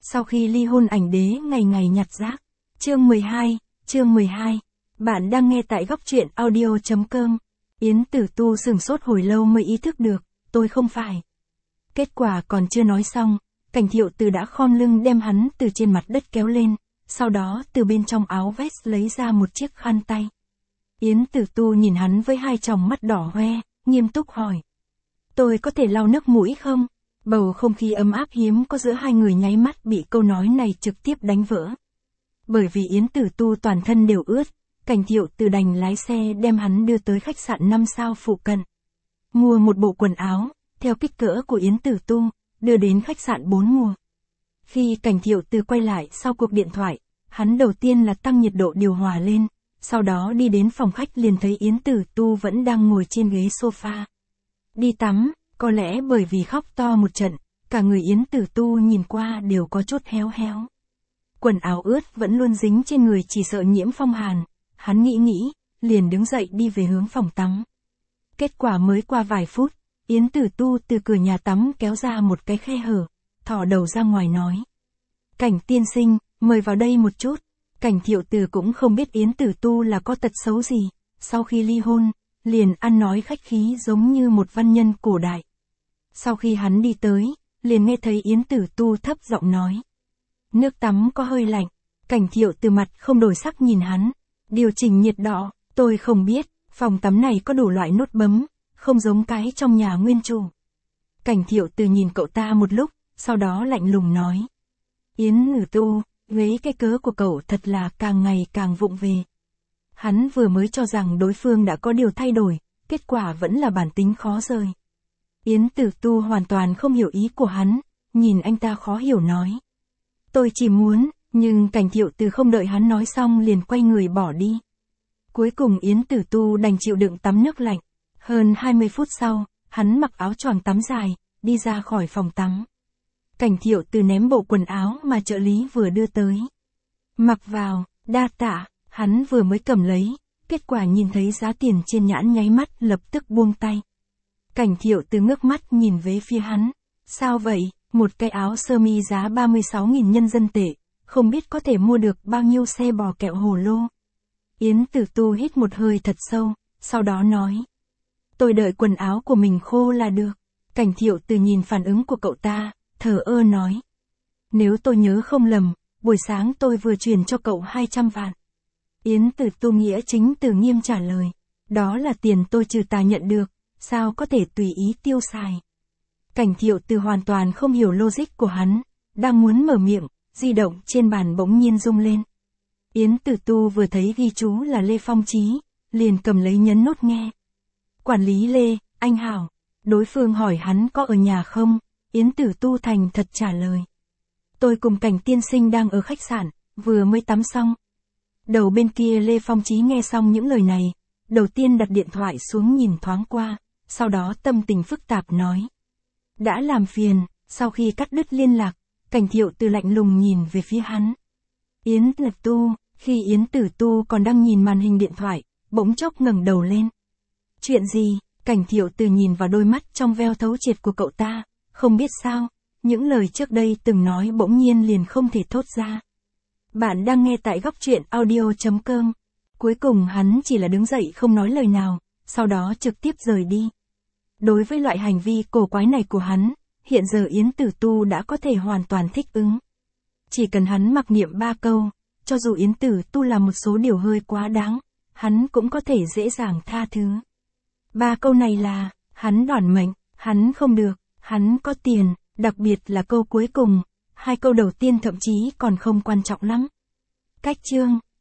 Sau khi ly hôn ảnh đế ngày ngày nhặt rác. Chương 12. Bạn đang nghe tại góc truyện audio.com. Yến Tử Tu sửng sốt hồi lâu mới ý thức được, tôi không phải. Kết quả còn chưa nói xong, Cảnh Thiệu Từ đã khom lưng đem hắn từ trên mặt đất kéo lên, sau đó từ bên trong áo vest lấy ra một chiếc khăn tay. Yến Tử Tu nhìn hắn với hai tròng mắt đỏ hoe, nghiêm túc hỏi. Tôi có thể lau nước mũi không? Bầu không khí ấm áp hiếm có giữa hai người nháy mắt bị câu nói này trực tiếp đánh vỡ. Bởi vì Yến Tử Tu toàn thân đều ướt, Cảnh Thiệu Từ đành lái xe đem hắn đưa tới khách sạn 5 sao phụ cận. Mua một bộ quần áo, theo kích cỡ của Yến Tử Tu, đưa đến khách sạn 4 mùa. Khi Cảnh Thiệu Từ quay lại sau cuộc điện thoại, hắn đầu tiên là tăng nhiệt độ điều hòa lên, sau đó đi đến phòng khách liền thấy Yến Tử Tu vẫn đang ngồi trên ghế sofa. Đi tắm, có lẽ bởi vì khóc to một trận, cả người Yến Tử Tu nhìn qua đều có chút héo héo. Quần áo ướt vẫn luôn dính trên người chỉ sợ nhiễm phong hàn, hắn nghĩ, liền đứng dậy đi về hướng phòng tắm. Kết quả mới qua vài phút, Yến Tử Tu từ cửa nhà tắm kéo ra một cái khe hở, thò đầu ra ngoài nói. Cảnh tiên sinh, mời vào đây một chút. Cảnh Thiệu Từ cũng không biết Yến Tử Tu là có tật xấu gì, sau khi ly hôn, liền ăn nói khách khí giống như một văn nhân cổ đại. Sau khi hắn đi tới, liền nghe thấy Yến Tử Tu thấp giọng nói. Nước tắm có hơi lạnh. Cảnh Thiệu Từ mặt không đổi sắc nhìn hắn. Điều chỉnh nhiệt độ, tôi không biết, phòng tắm này có đủ loại nút bấm, không giống cái trong nhà nguyên chủ. Cảnh Thiệu Từ nhìn cậu ta một lúc, sau đó lạnh lùng nói. Yến Tử Tu, với cái cớ của cậu thật là càng ngày càng vụng về. Hắn vừa mới cho rằng đối phương đã có điều thay đổi, kết quả vẫn là bản tính khó rời. Yến Tử Tu hoàn toàn không hiểu ý của hắn, nhìn anh ta khó hiểu nói. Tôi chỉ muốn, nhưng Cảnh Thiệu Từ không đợi hắn nói xong liền quay người bỏ đi. Cuối cùng Yến Tử Tu đành chịu đựng tắm nước lạnh. Hơn 20 phút sau, hắn mặc áo choàng tắm dài, đi ra khỏi phòng tắm. Cảnh Thiệu Từ ném bộ quần áo mà trợ lý vừa đưa tới. Mặc vào, đa tạ, hắn vừa mới cầm lấy, kết quả nhìn thấy giá tiền trên nhãn nháy mắt lập tức buông tay. Cảnh Thiệu Từ ngước mắt nhìn về phía hắn. Sao vậy, một cái áo sơ mi giá 36.000 nhân dân tệ, không biết có thể mua được bao nhiêu xe bò kẹo hồ lô. Yến Tử Tu hít một hơi thật sâu, sau đó nói. Tôi đợi quần áo của mình khô là được. Cảnh Thiệu Từ nhìn phản ứng của cậu ta, thờ ơ nói. Nếu tôi nhớ không lầm, buổi sáng tôi vừa chuyển cho cậu 200 vạn. Yến Tử Tu nghĩa chính từ nghiêm trả lời. Đó là tiền tôi trừ tà nhận được, sao có thể tùy ý tiêu xài. Cảnh Thiệu Từ hoàn toàn không hiểu logic của hắn, đang muốn mở miệng, di động trên bàn bỗng nhiên rung lên. Yến Tử Tu vừa thấy ghi chú là Lê Phong Chí, liền cầm lấy nhấn nút nghe. Quản lý Lê, anh hảo. Đối phương hỏi hắn có ở nhà không, Yến Tử Tu thành thật trả lời. Tôi cùng Cảnh tiên sinh đang ở khách sạn, vừa mới tắm xong. Đầu bên kia Lê Phong Chí nghe xong những lời này, đầu tiên đặt điện thoại xuống nhìn thoáng qua, sau đó tâm tình phức tạp nói. Đã làm phiền, sau khi cắt đứt liên lạc, Cảnh Thiệu Từ lạnh lùng nhìn về phía hắn. Yến Tử Tu, khi Yến Tử Tu còn đang nhìn màn hình điện thoại, bỗng chốc ngẩng đầu lên. Chuyện gì? Cảnh Thiệu Từ nhìn vào đôi mắt trong veo thấu triệt của cậu ta, không biết sao, những lời trước đây từng nói bỗng nhiên liền không thể thốt ra. Bạn đang nghe tại góc truyện audio.com. Cuối cùng hắn chỉ là đứng dậy không nói lời nào, sau đó trực tiếp rời đi. Đối với loại hành vi cổ quái này của hắn, hiện giờ Yến Tử Tu đã có thể hoàn toàn thích ứng. Chỉ cần hắn mặc niệm 3 câu, cho dù Yến Tử Tu làm một số điều hơi quá đáng, hắn cũng có thể dễ dàng tha thứ. 3 câu này là, hắn đoản mệnh, hắn không được, hắn có tiền, đặc biệt là câu cuối cùng, 2 câu đầu tiên thậm chí còn không quan trọng lắm. Cách chương